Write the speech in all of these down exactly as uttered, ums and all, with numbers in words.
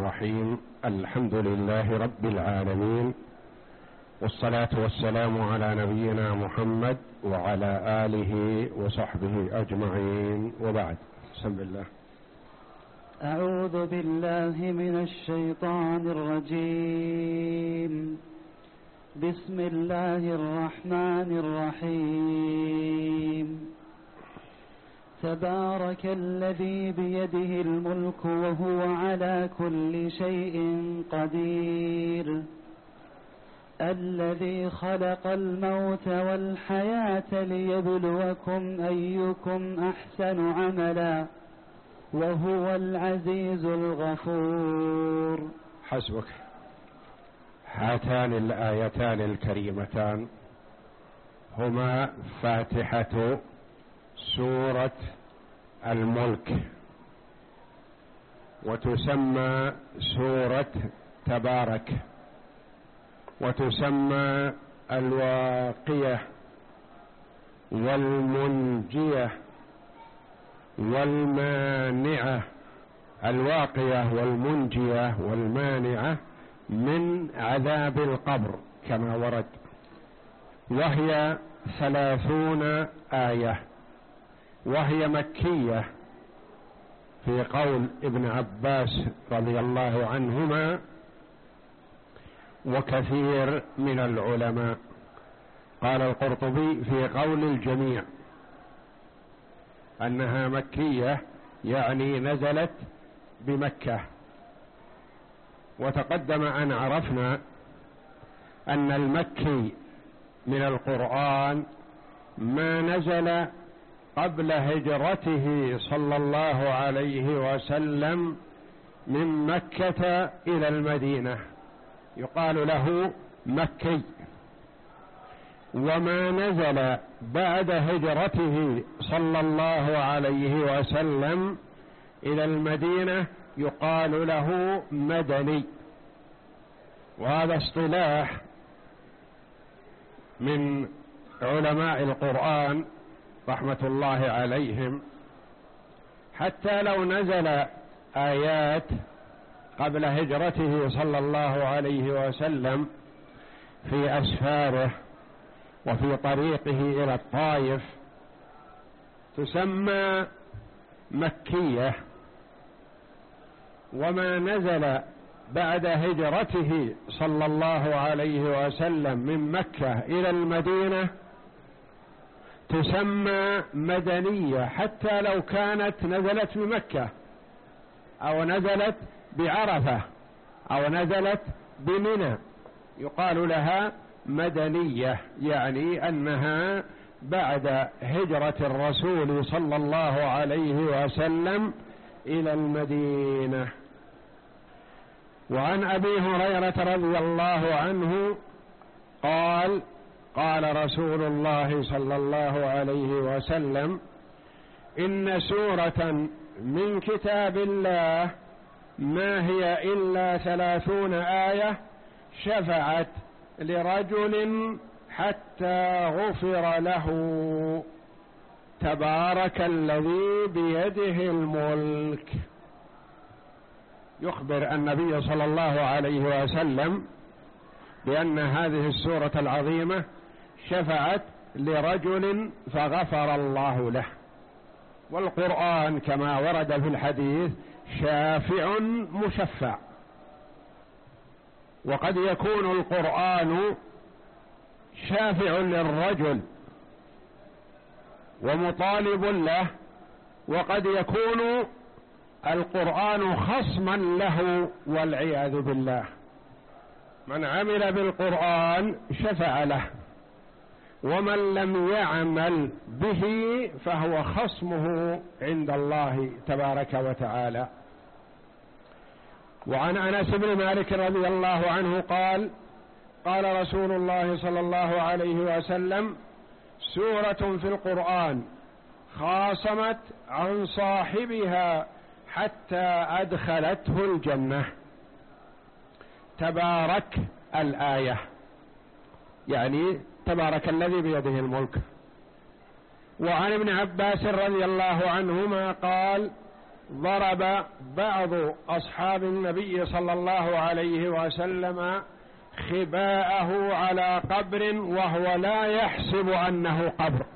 الرحيم. الحمد لله رب العالمين، والصلاة والسلام على نبينا محمد وعلى آله وصحبه أجمعين، وبعد. بسم الله. أعوذ بالله من الشيطان الرجيم. بسم الله الرحمن الرحيم. تبارك الذي بيده الملك وهو على كل شيء قدير، الذي خلق الموت والحياة ليبلوكم أيكم أحسن عملا وهو العزيز الغفور. حسبك. هاتان الآيتان الكريمتان هما فاتحة سورة الملك، وتسمى سورة تبارك، وتسمى الواقية والمنجية والمانعة. الواقية والمنجية والمانعة من عذاب القبر كما ورد، وهي ثلاثون آية، وهي مكية في قول ابن عباس رضي الله عنهما وكثير من العلماء. قال القرطبي في قول الجميع أنها مكية، يعني نزلت بمكة. وتقدم أن عرفنا أن المكي من القرآن ما نزل قبل هجرته صلى الله عليه وسلم من مكة إلى المدينة، يقال له مكي. وما نزل بعد هجرته صلى الله عليه وسلم إلى المدينة يقال له مدني. وهذا اصطلاح من علماء القرآن رحمة الله عليهم، حتى لو نزل آيات قبل هجرته صلى الله عليه وسلم في أسفاره وفي طريقه إلى الطائف تسمى مكية. وما نزل بعد هجرته صلى الله عليه وسلم من مكة إلى المدينة تسمى مدنية، حتى لو كانت نزلت بمكة أو نزلت بعرفة أو نزلت بمنى يقال لها مدنية، يعني أنها بعد هجرة الرسول صلى الله عليه وسلم إلى المدينة. وعن أبي هريرة رضي الله عنه قال: قال رسول الله صلى الله عليه وسلم: إن سورة من كتاب الله ما هي إلا ثلاثون آية شفعت لرجل حتى غفر له. تبارك الذي بيده الملك. يخبر النبي صلى الله عليه وسلم بأن هذه السورة العظيمة شفعت لرجل فغفر الله له. والقرآن كما ورد في الحديث شافع مشفع، وقد يكون القرآن شافع للرجل ومطالب له، وقد يكون القرآن خصما له والعياذ بالله. من عمل بالقرآن شفع له، ومن لم يعمل به فهو خصمه عند الله تبارك وتعالى. وعن أنس بن مالك رضي الله عنه قال: قال رسول الله صلى الله عليه وسلم: سورة في القرآن خاصمت عن صاحبها حتى أدخلته الجنة. تبارك الآية، يعني تبارك الذي بيده الملك. وعن ابن عباس رضي الله عنهما قال: ضرب بعض أصحاب النبي صلى الله عليه وسلم خباءه على قبر وهو لا يحسب أنه قبر،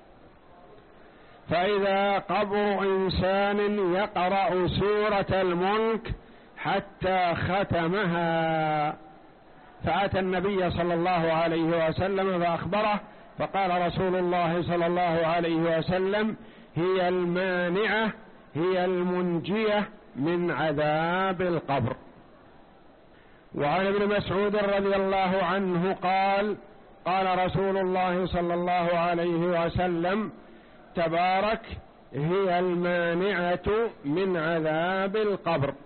فإذا قبر إنسان يقرأ سورة الملك حتى ختمها، فأتى النبي صلى الله عليه وسلم فأخبره، فقال رسول الله صلى الله عليه وسلم: هي المانعة، هي المنجية من عذاب القبر. وعن ابن مسعود رضي الله عنه قال: قال رسول الله صلى الله عليه وسلم: تبارك هي المانعة من عذاب القبر،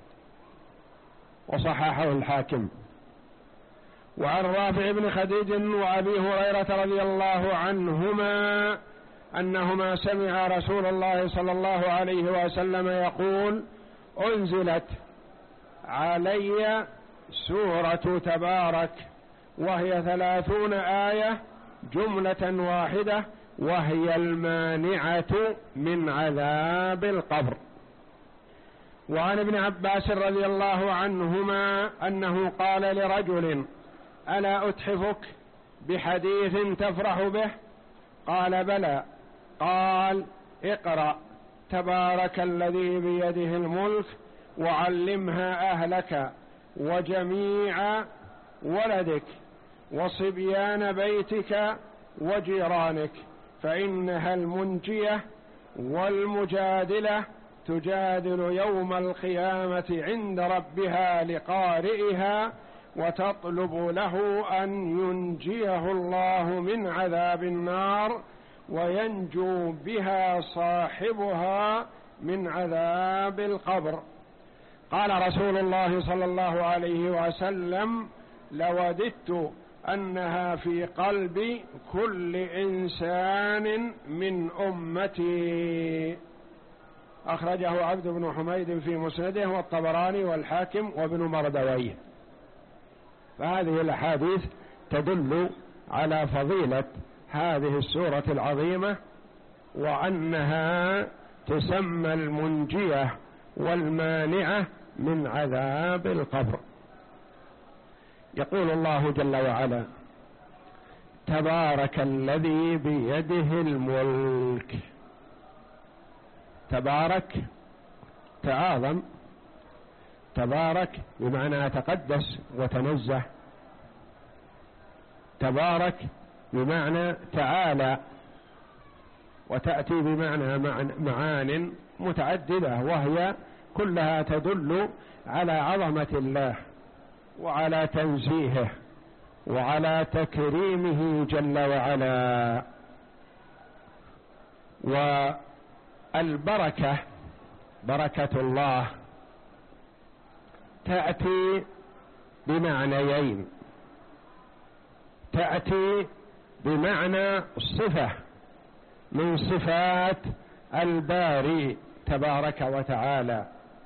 وصححه الحاكم. وعن رافع بن خديج وأبي هريرة رضي الله عنهما أنهما سمع رسول الله صلى الله عليه وسلم يقول: أنزلت علي سورة تبارك وهي ثلاثون آية جملة واحدة، وهي المانعة من عذاب القبر. وعن ابن عباس رضي الله عنهما أنه قال لرجل: ألا أتحفك بحديث تفرح به؟ قال: بلى. قال: اقرأ تبارك الذي بيده الملك وعلمها أهلك وجميع ولدك وصبيان بيتك وجيرانك، فإنها المنجية والمجادلة، تجادل يوم القيامة عند ربها لقارئها، وتطلب له أن ينجيه الله من عذاب النار وينجو بها صاحبها من عذاب القبر. قال رسول الله صلى الله عليه وسلم: لوددت أنها في قلب كل إنسان من أمتي. أخرجه عبد بن حميد في مسنده والطبراني والحاكم وابن مردويه. فهذه الأحاديث تدل على فضيلة هذه السورة العظيمة، وأنها تسمى المنجية والمانعة من عذاب القبر. يقول الله جل وعلا: تبارك الذي بيده الملك. تبارك تعاظم، تبارك بمعنى تقدس وتنزه، تبارك بمعنى تعالى، وتأتي بمعنى معان متعددة، وهي كلها تدل على عظمة الله وعلى تنزيهه وعلى تكريمه جل وعلا. والبركة، بركة الله، تأتي بمعنيين: تأتي بمعنى صفة من صفات الباري تبارك وتعالى،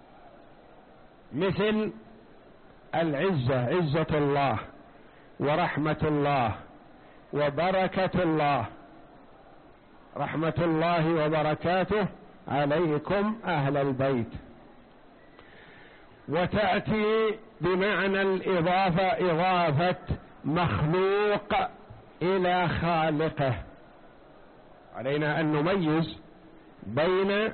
مثل العزة، عزة الله ورحمة الله وبركة الله، رحمة الله وبركاته عليكم أهل البيت. وتأتي بمعنى الإضافة، إضافة مخلوق إلى خالقه. علينا أن نميز بين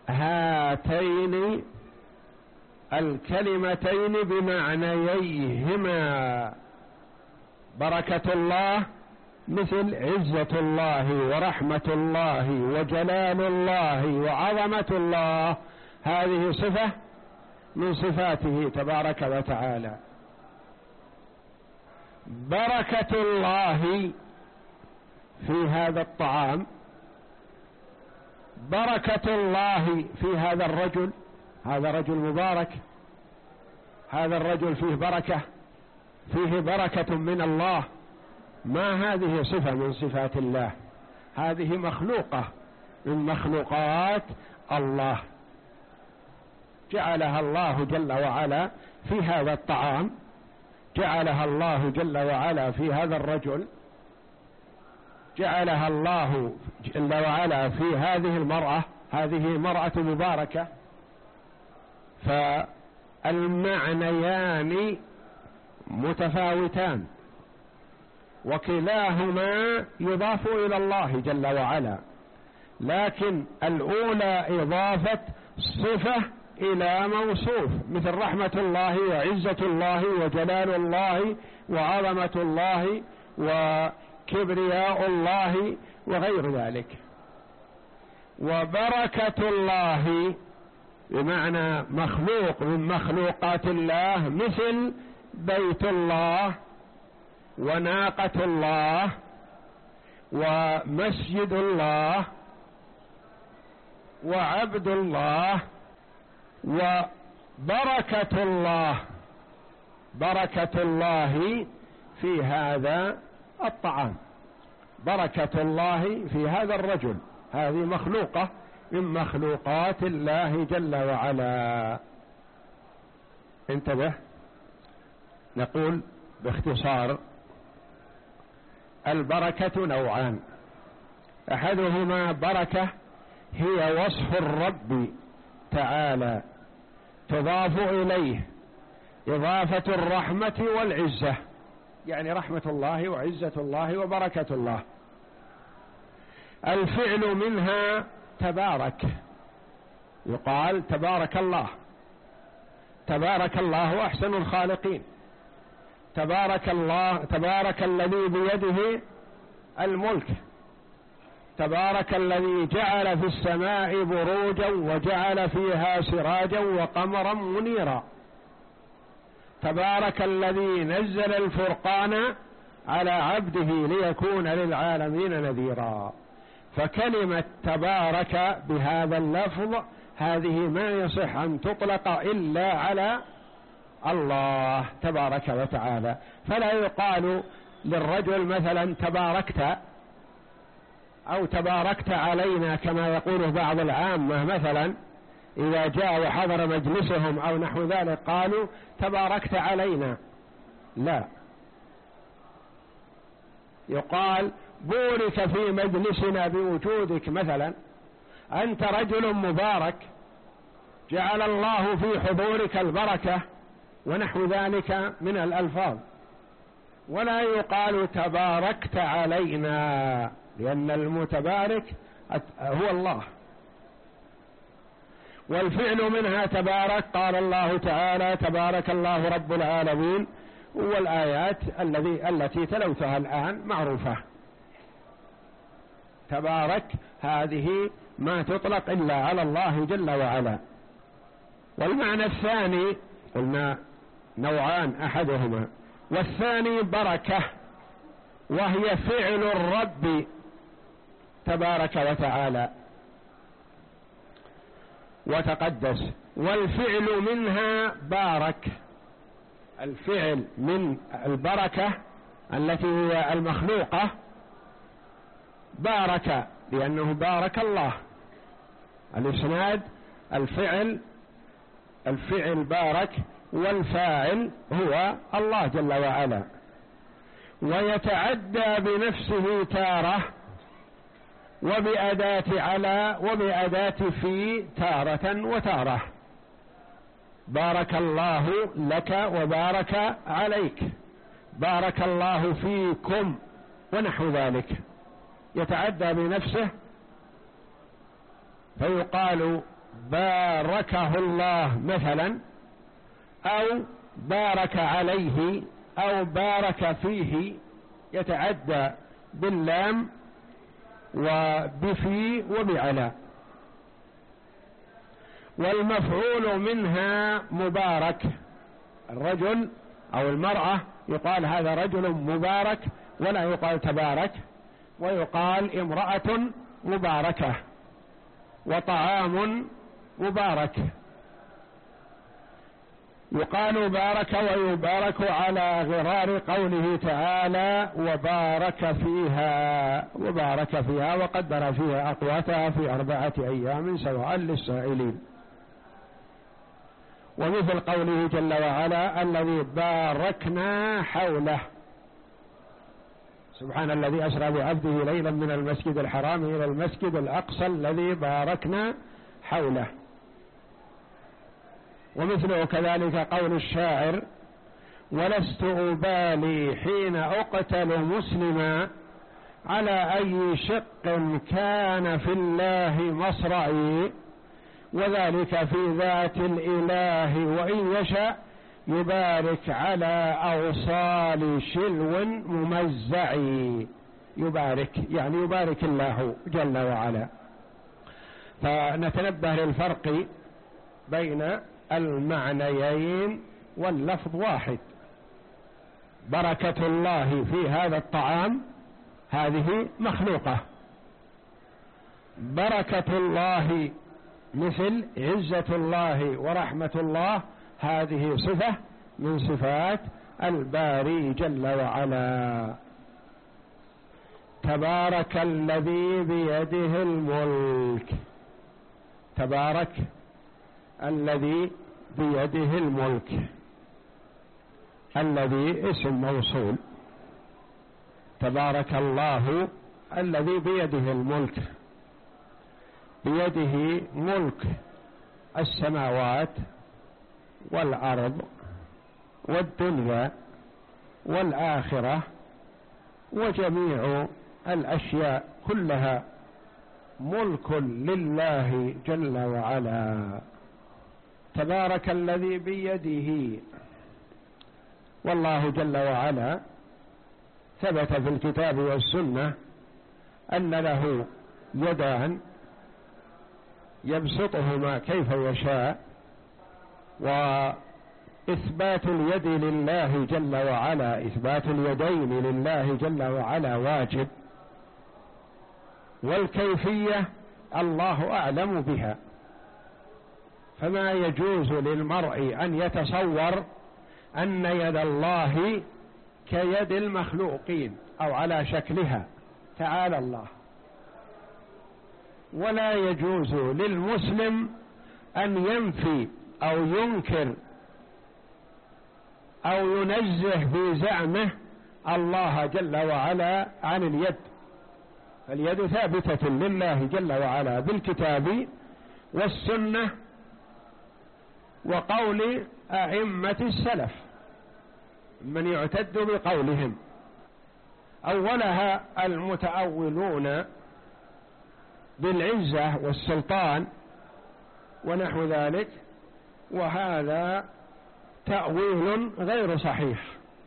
هاتين الكلمتين بمعنييهما. بركة الله مثل عزة الله ورحمة الله وجلال الله وعظمة الله، هذه صفة من صفاته تبارك وتعالى. بركة الله في هذا الطعام، بركة الله في هذا الرجل، هذا رجل مبارك، هذا الرجل فيه بركة، فيه بركة من الله. ما هذه صفة من صفات الله، هذه مخلوقة من مخلوقات الله، جعلها الله جل وعلا في هذا الطعام، جعلها الله جل وعلا في هذا الرجل، جعلها الله جل وعلا في هذه المرأة، هذه مرأة مباركة فالمعنيان متفاوتان، وكلاهما يضاف إلى الله جل وعلا، لكن الأولى إضافة صفة إلى موصوف، مثل رحمة الله وعزة الله وجلال الله وعظمة الله وكبرياء الله وغير ذلك. وبركة الله بمعنى مخلوق من مخلوقات الله، مثل بيت الله وناقة الله ومسجد الله وعبد الله. وبركة الله، بركة الله في هذا الطعام، بركة الله في هذا الرجل، هذه مخلوقة من مخلوقات الله جل وعلا. انتبه، نقول باختصار: البركة نوعان، أحدهما بركة هي وصف الرب تعالى تضاف إليه إضافة الرحمة والعزة، يعني رحمة الله وعزة الله وبركة الله. الفعل منها تبارك، يقال تبارك الله، تبارك الله أحسن الخالقين، تبارك الله، تبارك الذي بيده الملك، تبارك الذي جعل في السماء بروجا وجعل فيها سراجا وقمرا منيرا، تبارك الذي نزل الفرقان على عبده ليكون للعالمين نذيرا. فكلمة تبارك بهذا اللفظ هذه ما يصح أن تطلق إلا على الله تبارك وتعالى، فلا يقال للرجل مثلا تباركت أو تباركت علينا كما يقوله بعض العامة، مثلا إذا جاء وحضر مجلسهم أو نحو ذلك قالوا تباركت علينا، لا، يقال بورك في مجلسنا بوجودك، مثلا أنت رجل مبارك جعل الله في حضورك البركة ونحو ذلك من الألفاظ. ولا يقال تباركت علينا، لأن المتبارك هو الله. والفعل منها تبارك، قال الله تعالى تبارك الله رب العالمين، والآيات الذي التي تلوتها الآن معروفة. تبارك هذه ما تطلق إلا على الله جل وعلا. والمعنى الثاني قلنا نوعان أحدهما، والثاني بركة، وهي فعل الرب تبارك وتعالى وتقدس. والفعل منها بارك، الفعل من البركة التي هي المخلوقة بارك، لأنه بارك الله، الإسناد الفعل الفعل بارك، والفاعل هو الله جل وعلا. ويتعدى بنفسه تارة، وبأداة على وبأداة في تارة وتارة. بارك الله لك وبارك عليك، بارك الله فيكم ونحو ذلك. يتعدى بنفسه فيقال باركه الله مثلا، أو بارك عليه، أو بارك فيه، يتعدى باللام وبفي وبعلى. والمفعول منها مبارك، الرجل أو المرأة يقال هذا رجل مبارك ولا يقال تبارك، ويقال امرأة مباركة وطعام مبارك. يقال بارك ويبارك على غرار قوله تعالى وبارك فيها، وبارك فيها وقدر فيها أقواتها في أربعة أيام سواء للسائلين. ومثل قوله جل وعلا الذي باركنا حوله، سبحان الذي أسرى بعبده ليلا من المسجد الحرام إلى المسجد الأقصى الذي باركنا حوله. ومثله كذلك قول الشاعر: ولست أبالي حين أقتل مسلما على أي شق كان في الله مصرعي، وذلك في ذات الإله وإن يشاء يبارك على أوصال شلو ممزع. يبارك يعني يبارك الله جل وعلا. فنتنبه للفرق بين المعنيين واللفظ واحد. بركة الله في هذا الطعام هذه مخلوقة، بركة الله مثل عزة الله ورحمة الله هذه صفة من صفات الباري جل وعلا. تبارك الذي بيده الملك، تبارك الذي بيده الملك، الذي اسم موصول. تبارك الله الذي بيده الملك، بيده ملك السماوات والأرض والدنيا والآخرة وجميع الأشياء كلها ملك لله جل وعلا. تبارك الذي بيده. والله جل وعلا ثبت في الكتاب والسنة أن له يدان يبسطهما كيف يشاء، وإثبات اليد لله جل وعلا، إثبات اليدين لله جل وعلا واجب، والكيفية الله أعلم بها، فما يجوز للمرء أن يتصور أن يد الله كيد المخلوقين أو على شكلها، تعالى الله. ولا يجوز للمسلم أن ينفي أو ينكر أو ينزه في زعمه الله جل وعلا عن اليد. اليد ثابتة لله جل وعلا بالكتاب والسنة وقول أئمة السلف من يعتد بقولهم. أولها المتأولون بالعزة والسلطان ونحو ذلك، وهذا تأويل غير صحيح،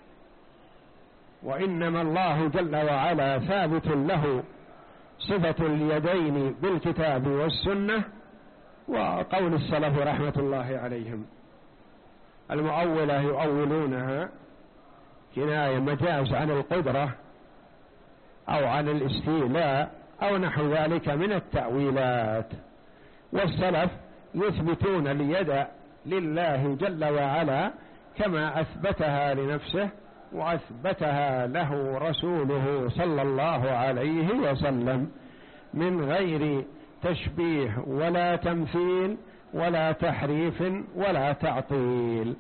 وإنما الله جل وعلا ثابت له صفة اليدين بالكتاب والسنة وقول السلف رحمة الله عليهم. المؤولة يؤولونها كناية مجاز عن القدرة أو عن الاستيلاء أو نحو ذلك من التأويلات، والسلف يثبتون اليد لله جل وعلا كما أثبتها لنفسه وأثبتها له رسوله صلى الله عليه وسلم من غير تشبيه ولا تمثيل ولا تحريف ولا تعطيل.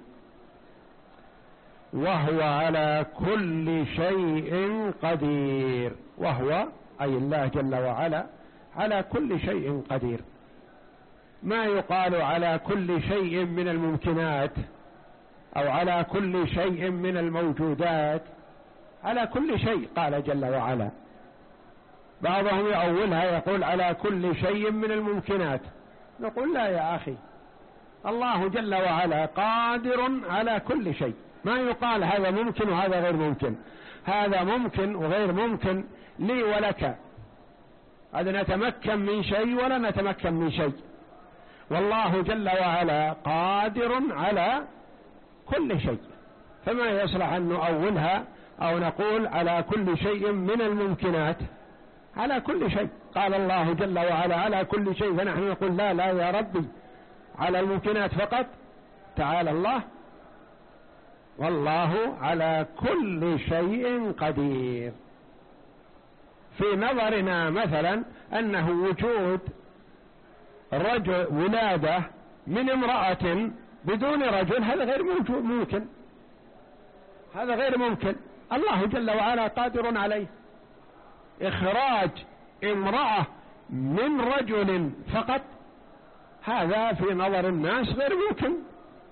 وهو على كل شيء قدير، وهو أي الله جل وعلا على كل شيء قدير. ما يقال على كل شيء من الممكنات أو على كل شيء من الموجودات، على كل شيء قال جل وعلا. بعضهم يأولها يقول على كل شيء من الممكنات، نقول لا يا أخي، الله جل وعلا قادر على كل شيء. ما يقال هذا ممكن وهذا غير ممكن، هذا ممكن وغير ممكن لي ولك، هذا نتمكن من شيء ولا نتمكن من شيء، والله جل وعلا قادر على كل شيء. فما يصلح أن نؤولها أو نقول على كل شيء من الممكنات، على كل شيء قال الله جل وعلا على كل شيء، فنحن نقول لا لا يا ربي على الممكنات فقط، تعالى الله، والله على كل شيء قدير. في نظرنا مثلا أنه وجود رجل ولادة من امرأة بدون رجل هذا غير موجود ممكن، هذا غير ممكن، الله جل وعلا قادر عليه. إخراج امرأة من رجل فقط هذا في نظر الناس غير ممكن،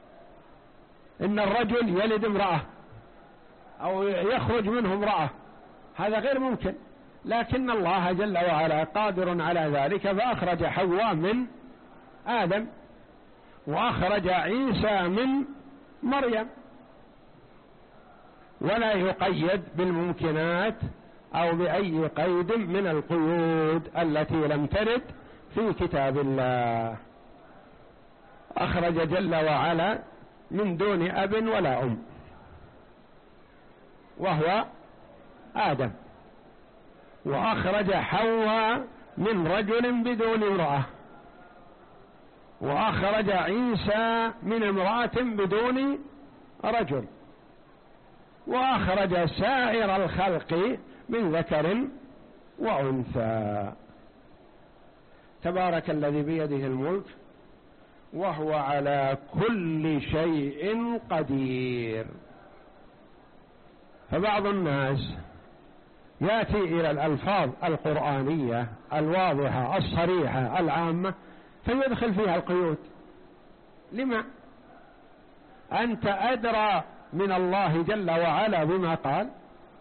إن الرجل يلد امرأة أو يخرج منه امرأة، هذا غير ممكن، لكن الله جل وعلا قادر على ذلك، فأخرج حواء من آدم وأخرج عيسى من مريم، ولا يقيد بالممكنات أو بأي قيد من القيود التي لم ترد في كتاب الله. أخرج جل وعلا من دون أب ولا أم، وهو آدم، وأخرج حواء من رجل بدون امرأة، وأخرج عيسى من امرأة بدون رجل، وأخرج سائر الخلق من ذكر وأنثى. تبارك الذي بيده الملك وهو على كل شيء قدير. فبعض الناس يأتي إلى الألفاظ القرآنية الواضحة الصريحة العامة فيدخل فيها القيود. لما؟ أنت أدرى من الله جل وعلا بما قال،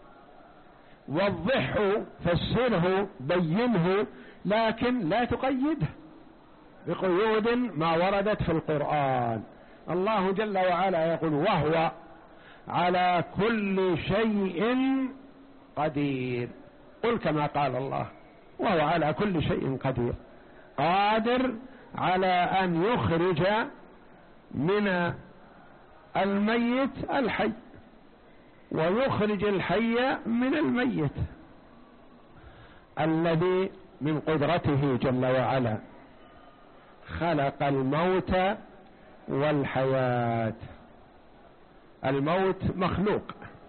وضحه فسره بينه، لكن لا تقيده بقيود ما وردت في القرآن. الله جل وعلا يقول وهو على كل شيء قدير، قل كما قال الله وهو على كل شيء قدير، قادر على أن يخرج من الميت الحي ويخرج الحي من الميت، الذي من قدرته جل وعلا خلق الموت والحياة. الموت مخلوق،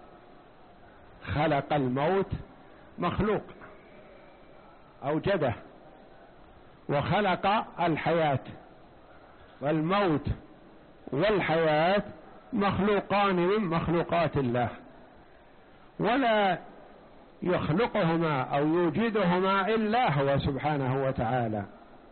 خلق الموت مخلوق أوجده، وخلق الحياة، والموت والحياة مخلوقان من مخلوقات الله، ولا يخلقهما أو يوجدهما إلا هو سبحانه وتعالى.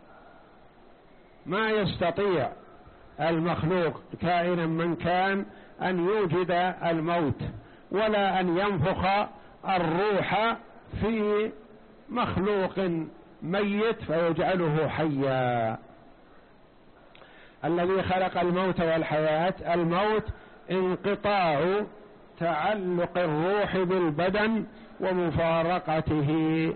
ما يستطيع المخلوق كائنا من كان أن يوجد الموت، ولا أن ينفخ الروح في مخلوق ميت فيجعله حيا. الذي خلق الموت والحياة، الموت انقطاع تعلق الروح بالبدن ومفارقته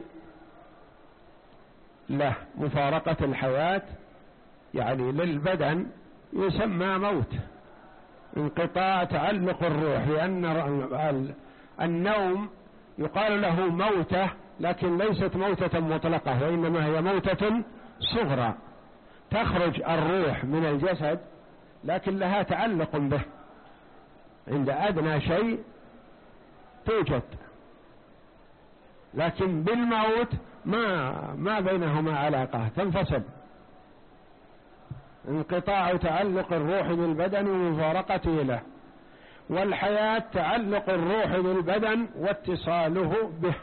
له، مفارقة الحياة يعني للبدن يسمى موت، انقطاع تعلق الروح، لأن النوم يقال له موتة، لكن ليست موتة مطلقة، وإنما هي موتة صغرى، تخرج الروح من الجسد لكن لها تعلق به، عند أدنى شيء توجد، لكن بالموت ما ما بينهما علاقة، تنفصل. انقطاع تعلق الروح بالبدن ومفارقته له، والحياة تعلق الروح بالبدن واتصاله به.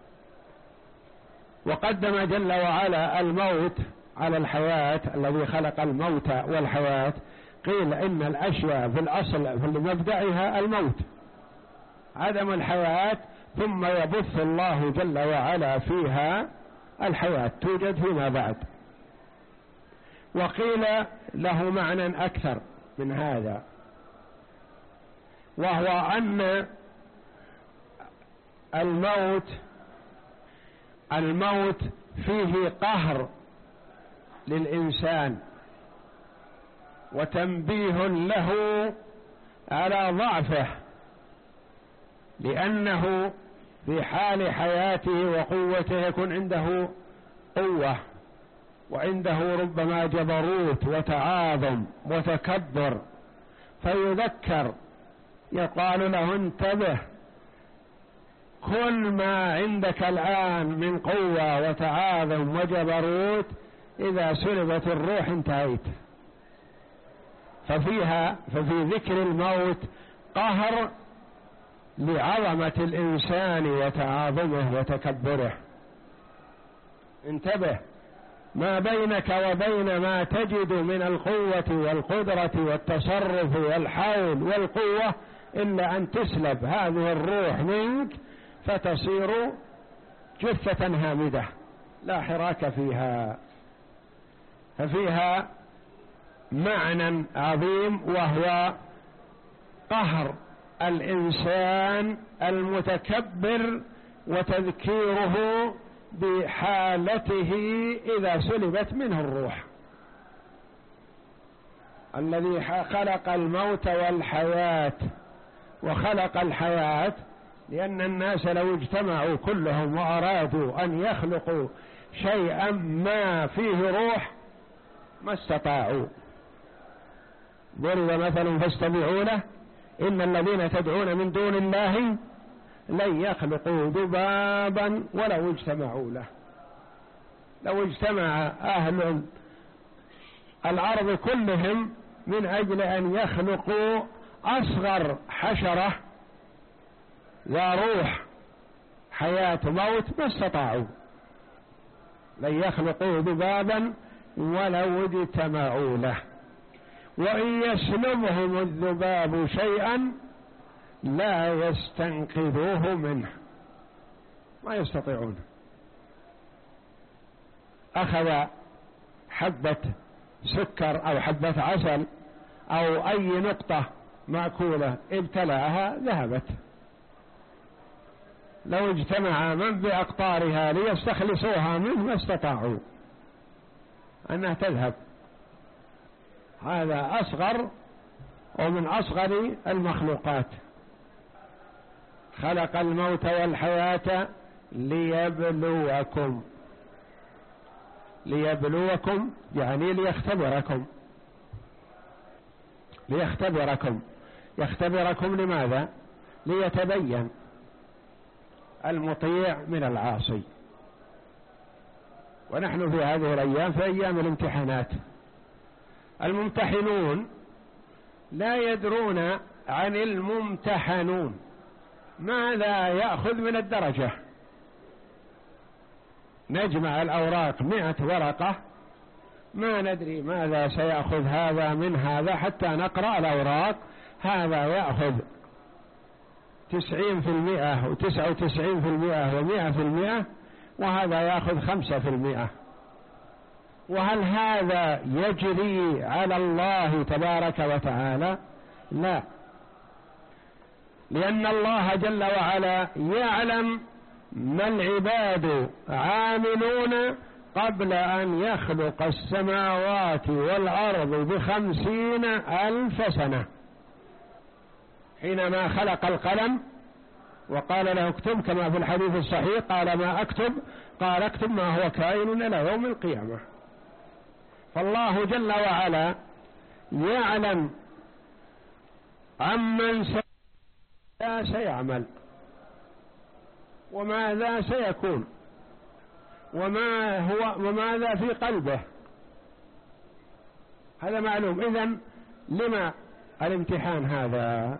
وقدم جل وعلا الموت على الحياة، الذي خلق الموت والحياة. قيل إن الأشياء في الأصل في مبدأها الموت، عدم الحياة، ثم يبث الله جل وعلا فيها الحياة توجد فيما بعد. وقيل له معنى أكثر من هذا، وهو أن الموت الموت فيه قهر للإنسان وتنبيه له على ضعفه، لأنه في حال حياته وقوته يكون عنده قوة، وعنده ربما جبروت وتعاظم وتكبر، فيذكر يقال له انتبه، كل ما عندك الآن من قوة وتعاظم وجبروت إذا سلبت الروح انتهيت. ففيها ففي ذكر الموت قهر لعظمة الإنسان وتعاظمه وتكبره. انتبه، ما بينك وبين ما تجد من القوة والقدرة والتصرف والحول والقوة إلا أن تسلب هذه الروح منك فتصير جثة هامدة لا حراك فيها. ففيها معنى عظيم وهو قهر الإنسان المتكبر وتذكيره بحالته إذا سلبت منه الروح. الذي خلق الموت والحياة، وخلق الحياة لأن الناس لو اجتمعوا كلهم وأرادوا أن يخلقوا شيئا ما فيه روح ما استطاعوا. ضرب مثل فاستمعوا له إن الذين تدعون من دون الله لن يخلقوا ذبابا ولو اجتمعوا له. لو اجتمع أهل الأرض كلهم من أجل أن يخلقوا أصغر حشرة وروح حياة موت ما استطاعوا. لن يخلقوا ذبابا ولو اجتمعوا له. وإن يسلبهم الذباب شيئا لا يستنقذوه منه، ما يستطيعون. أخذ حبة سكر أو حبة عسل أو أي نقطة مأكولة ابتلعها ذهبت. لو اجتمع من بأقطارها ليستخلصوها منه ما استطاعوا أنها تذهب. هذا أصغر ومن أصغر المخلوقات. خلق الموت والحياة ليبلوكم. ليبلوكم يعني ليختبركم. ليختبركم يختبركم لماذا؟ ليتبين المطيع من العاصي. ونحن في هذه الأيام في أيام الامتحانات. الممتحنون لا يدرون عن الممتحنون ماذا يأخذ من الدرجة. نجمع الأوراق مئة ورقة ما ندري ماذا سيأخذ هذا من هذا حتى نقرأ الأوراق. هذا يأخذ تسعين في المئة وتسعة وتسعين في المئة ومئة في المئة وهذا يأخذ خمسة في المئة. وهل هذا يجري على الله تبارك وتعالى؟ لا، لأن الله جل وعلا يعلم ما العباد عاملون قبل أن يخلق السماوات والأرض بخمسين ألف سنة. حينما خلق القلم وقال له اكتب كما في الحديث الصحيح قال ما أكتب؟ قال اكتب ما هو كائن إلى يوم القيامة. فالله جل وعلا يعلم عمن سيعمل وماذا سيكون وما هو وماذا في قلبه. هذا معلوم. إذن لما الامتحان هذا؟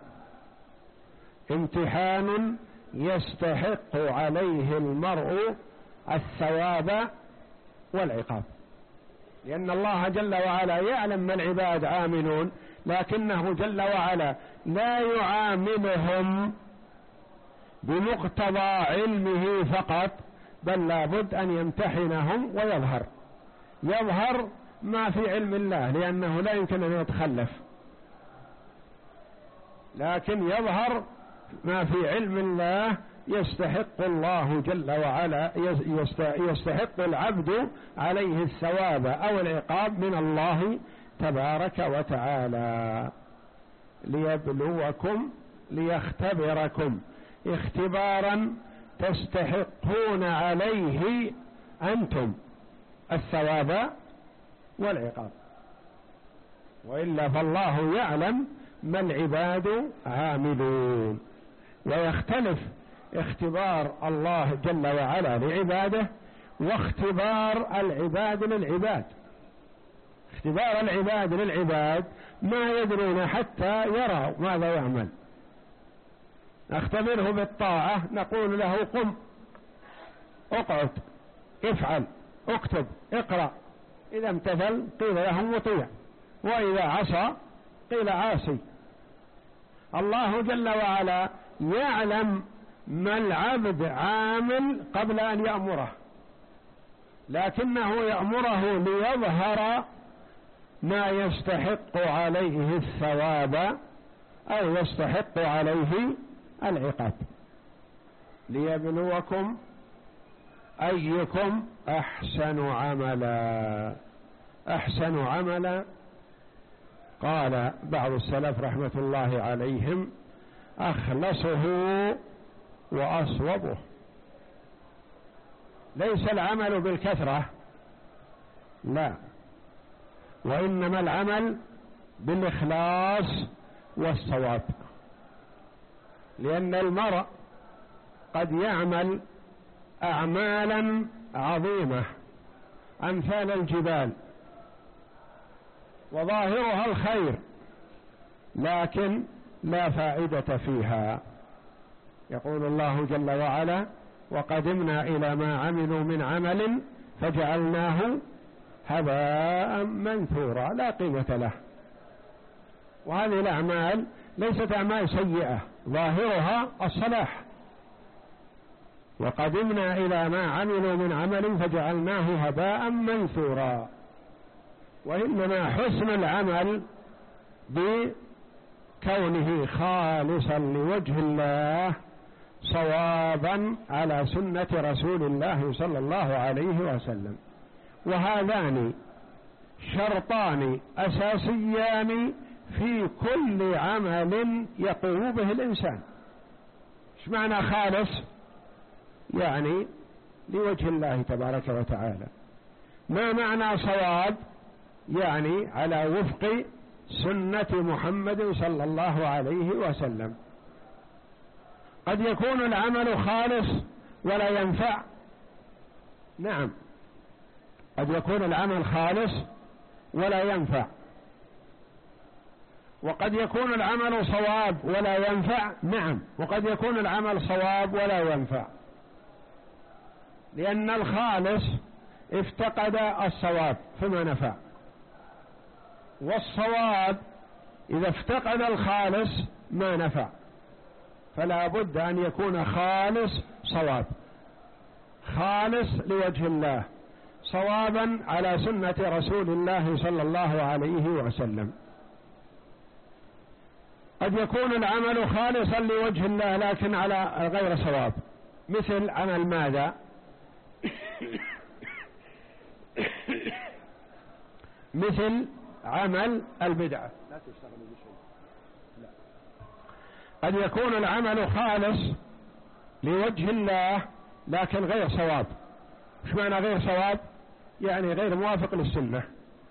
امتحان يستحق عليه المرء الثواب والعقاب، لأن الله جل وعلا يعلم ما العباد عاملون، لكنه جل وعلا لا يعاملهم بمقتضى علمه فقط، بل لابد أن يمتحنهم ويظهر يظهر ما في علم الله، لأنه لا يمكن أن يتخلف، لكن يظهر ما في علم الله. يستحق الله جل وعلا يستحق العبد عليه الثواب أو العقاب من الله تبارك وتعالى. ليبلوكم ليختبركم اختبارا تستحقون عليه أنتم الثواب والعقاب، وإلا فالله يعلم ما العباد عاملون. ويختلف اختبار الله جل وعلا لعباده واختبار العباد للعباد. اختبار العباد للعباد ما يدرون حتى يروا ماذا يعمل. نختبره بالطاعة نقول له قم، اقعد، افعل، اكتب، اقرأ، إذا امتثل قيل له مطيع، وإذا عصى قيل عاصي. الله جل وعلا يعلم ما العبد عامل قبل أن يأمره، لكنه يأمره ليظهر ما يستحق عليه الثواب أو يستحق عليه العقاب، ليبلوكم أيكم أحسن عملا. أحسن عملا قال بعض السلف رحمة الله عليهم أخلصه وأصوبه. ليس العمل بالكثرة، لا، وإنما العمل بالإخلاص والصواب، لأن المرء قد يعمل أعمالا عظيمة أمثال الجبال وظاهرها الخير، لكن لا فائدة فيها. يقول الله جل وعلا وقدمنا إلى ما عملوا من عمل فجعلناه هباء منثورا لا قيمة له. وهذه الأعمال ليست أعمال سيئة، ظاهرها الصلاح. وقدمنا إلى ما عملوا من عمل فجعلناه هباء منثورا، وإنما حسن العمل بكونه خالصا لوجه الله صوابا على سنة رسول الله صلى الله عليه وسلم. وهذان شرطان أساسيان في كل عمل يقوم به الإنسان. ايش معنى خالص؟ يعني لوجه الله تبارك وتعالى. ما معنى صواب؟ يعني على وفق سنة محمد صلى الله عليه وسلم. قد يكون العمل خالص ولا ينفع، نعم، قد يكون العمل خالص ولا ينفع، وقد يكون العمل صواب ولا ينفع، نعم، وقد يكون العمل صواب ولا ينفع، لأن الخالص افتقد الصواب فما نفع، والصواب إذا افتقد الخالص ما نفع. فلا بد أن يكون خالص صواب، خالص لوجه الله، صوابا على سنة رسول الله صلى الله عليه وسلم. قد يكون العمل خالصا لوجه الله لكن على غير صواب، مثل عمل ماذا؟ مثل عمل البدعة. لا تشتغلوا بشيء. لا. قد يكون العمل خالص لوجه الله لكن غير صواب. ايش معنى غير صواب؟ يعني غير موافق للسنة.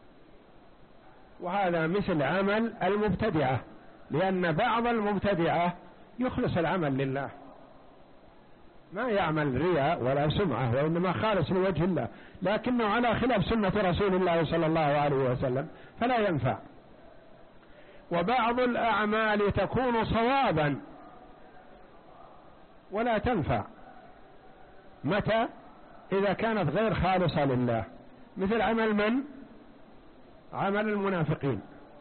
وهذا مثل عمل المبتدعة، لأن بعض المبتدعة يخلص العمل لله، ما يعمل رياء ولا سمعة، وإنما خالص لوجه الله، لكنه على خلاف سنة رسول الله صلى الله عليه وسلم فلا ينفع. وبعض الأعمال تكون صوابا ولا تنفع، متى؟ إذا كانت غير خالصة لله، مثل عمل من؟ عمل المنافقين.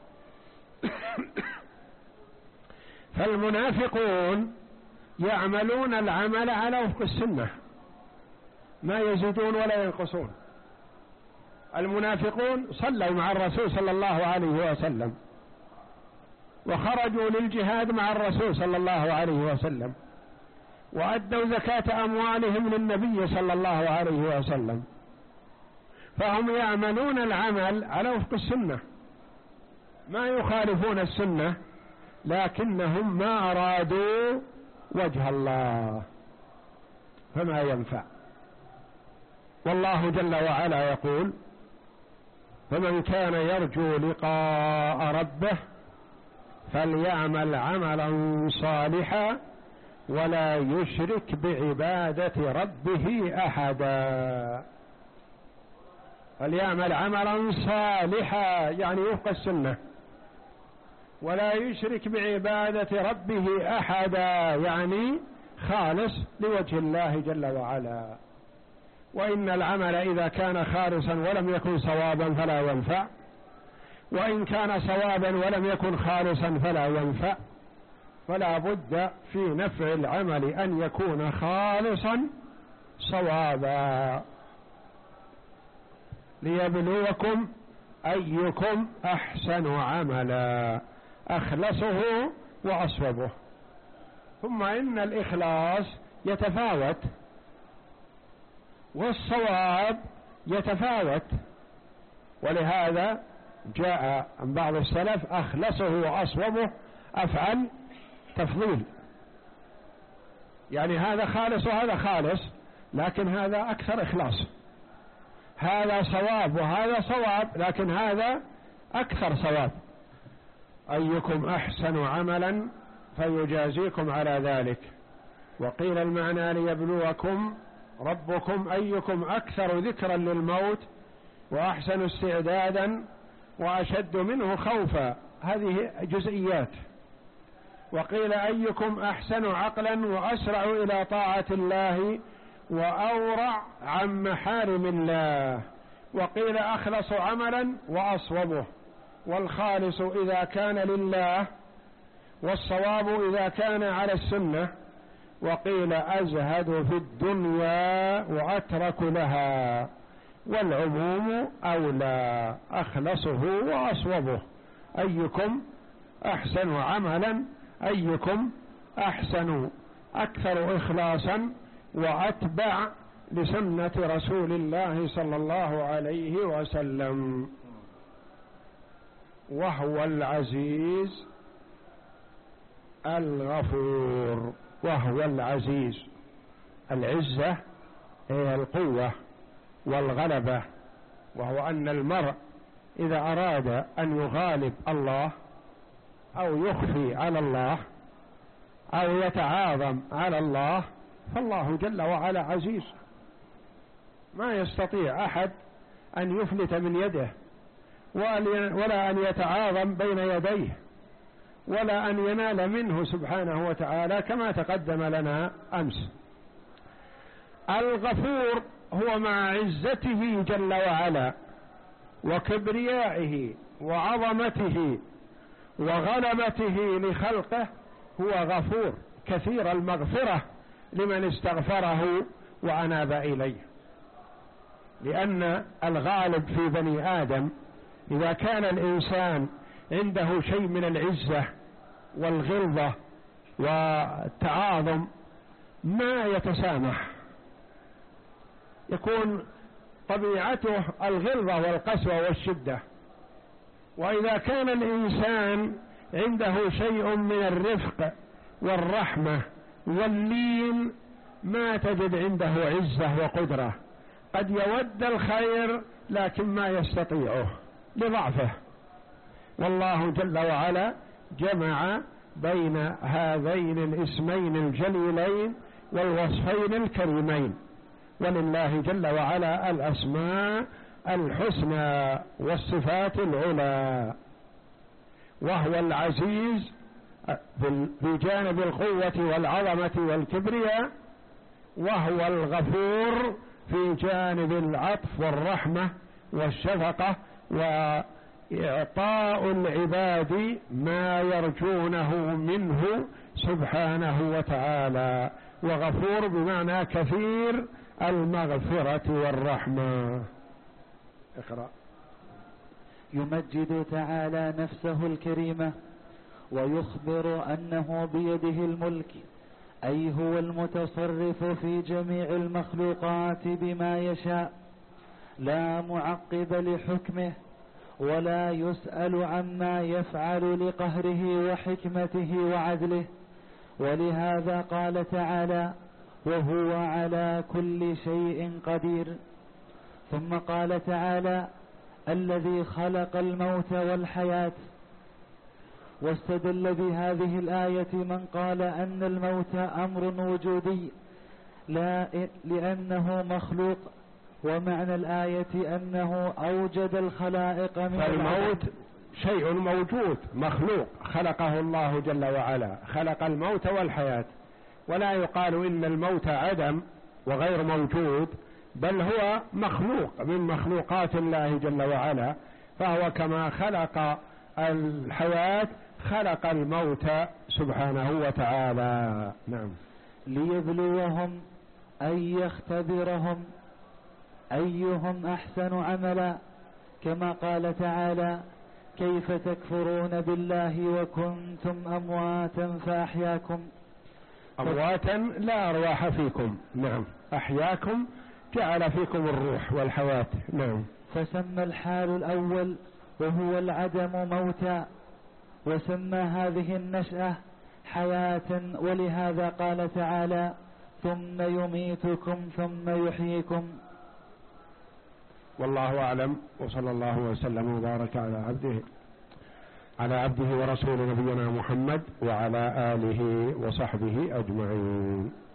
فالمنافقون يعملون العمل على وفق السنة، ما يزيدون ولا ينقصون. المنافقون صلوا مع الرسول صلى الله عليه وسلم، وخرجوا للجهاد مع الرسول صلى الله عليه وسلم، وأدوا زكاة أموالهم للنبي صلى الله عليه وسلم، فهم يعملون العمل على وفق السنة، ما يخالفون السنة، لكنهم ما أرادوا وجه الله فما ينفع. والله جل وعلا يقول: فمن كان يرجو لقاء ربه فليعمل عملا صالحا ولا يشرك بعبادة ربه أحدا. فليعمل عملا صالحا يعني وفق السنة، ولا يشرك بعبادة ربه أحدا يعني خالص لوجه الله جل وعلا. وإن العمل إذا كان خالصا ولم يكن صوابا فلا ينفع، وإن كان صوابا ولم يكن خالصا فلا ينفع. فلا بد في نفع العمل أن يكون خالصا صوابا. ليبلوكم أيكم أحسن عملا، أخلصه وأصوبه. ثم إن الإخلاص يتفاوت والصواب يتفاوت، ولهذا جاء عن بعض السلف أخلصه وأصوبه أفعل تفضيل، يعني هذا خالص وهذا خالص، لكن هذا أكثر إخلاص، هذا صواب وهذا صواب، لكن هذا أكثر صواب. أيكم أحسن عملا فيجازيكم على ذلك. وقيل المعنى ليبلوكم ربكم أيكم أكثر ذكرا للموت وأحسن استعدادا وأشد منه خوفا، هذه جزئيات. وقيل أيكم أحسن عقلا وأسرع إلى طاعة الله وأورع عن محارم الله. وقيل أخلص عملا وأصوبه، والخالص إذا كان لله، والصواب إذا كان على السنة. وقيل أزهد في الدنيا وأترك لها، والعموم أولى، أخلصه وأصوبه. أيكم أحسن عملا، أيكم أحسن أكثر إخلاصا وأتبع لسنة رسول الله صلى الله عليه وسلم. وهو العزيز الغفور. وهو العزيز، العزة هي القوة والغلبة، وهو أن المرء إذا أراد أن يغالب الله أو يخفي على الله أو يتعاظم على الله، فالله جل وعلا عزيز، ما يستطيع أحد أن يفلت من يده، ولا أن يتعاظم بين يديه، ولا أن ينال منه سبحانه وتعالى، كما تقدم لنا أمس. الغفور هو مع عزته جل وعلا وكبريائه وعظمته وغلبته لخلقه، هو غفور كثير المغفرة لمن استغفره وأناب إليه. لأن الغالب في بني آدم إذا كان الإنسان عنده شيء من العزة والغلظة والتعاظم ما يتسامح، يكون طبيعته الغلظة والقسوة والشدة. وإذا كان الإنسان عنده شيء من الرفق والرحمة واللين ما تجد عنده عزة وقدرة، قد يود الخير لكن ما يستطيعه لضعفه. والله جل وعلا جمع بين هذين الاسمين الجليلين والوصفين الكريمين، ولله جل وعلا الأسماء الحسنى والصفات العلى. وهو العزيز في جانب القوة والعظمة والكبرياء، وهو الغفور في جانب العطف والرحمة والشفقة وإعطاء العباد ما يرجونه منه سبحانه وتعالى. وغفور بمعنى كثير المغفرة والرحمة. اقرأ. يمجد تعالى نفسه الكريمة ويخبر أنه بيده الملك، أي هو المتصرف في جميع المخلوقات بما يشاء، لا معقب لحكمه ولا يسأل عما يفعل لقهره وحكمته وعدله. ولهذا قال تعالى: وهو على كل شيء قدير. ثم قال تعالى: الذي خلق الموت والحياة. واستدل بهذه الآية من قال أن الموت أمر وجودي لا لأنه مخلوق، ومعنى الآية أنه أوجد الخلائق من فالموت شيء موجود مخلوق خلقه الله جل وعلا، خلق الموت والحياة. ولا يقال إن الموت عدم وغير موجود، بل هو مخلوق من مخلوقات الله جل وعلا، فهو كما خلق الحياة خلق الموت سبحانه وتعالى. نعم. ليبلوهم أي يختبرهم أيهم أحسن عملا، كما قال تعالى: كيف تكفرون بالله وكنتم أمواتا فأحياكم. أمواتا لا أرواح فيكم. نعم. أحياكم جعل فيكم الروح والحياة. نعم. فسمى الحال الأول وهو العدم موتا، وسمى هذه النشأة حياة، ولهذا قال تعالى: ثم يميتكم ثم يحييكم. والله أعلم، وصلى الله وسلم وبارك على عبده على عبده ورسول نبينا محمد وعلى آله وصحبه أجمعين.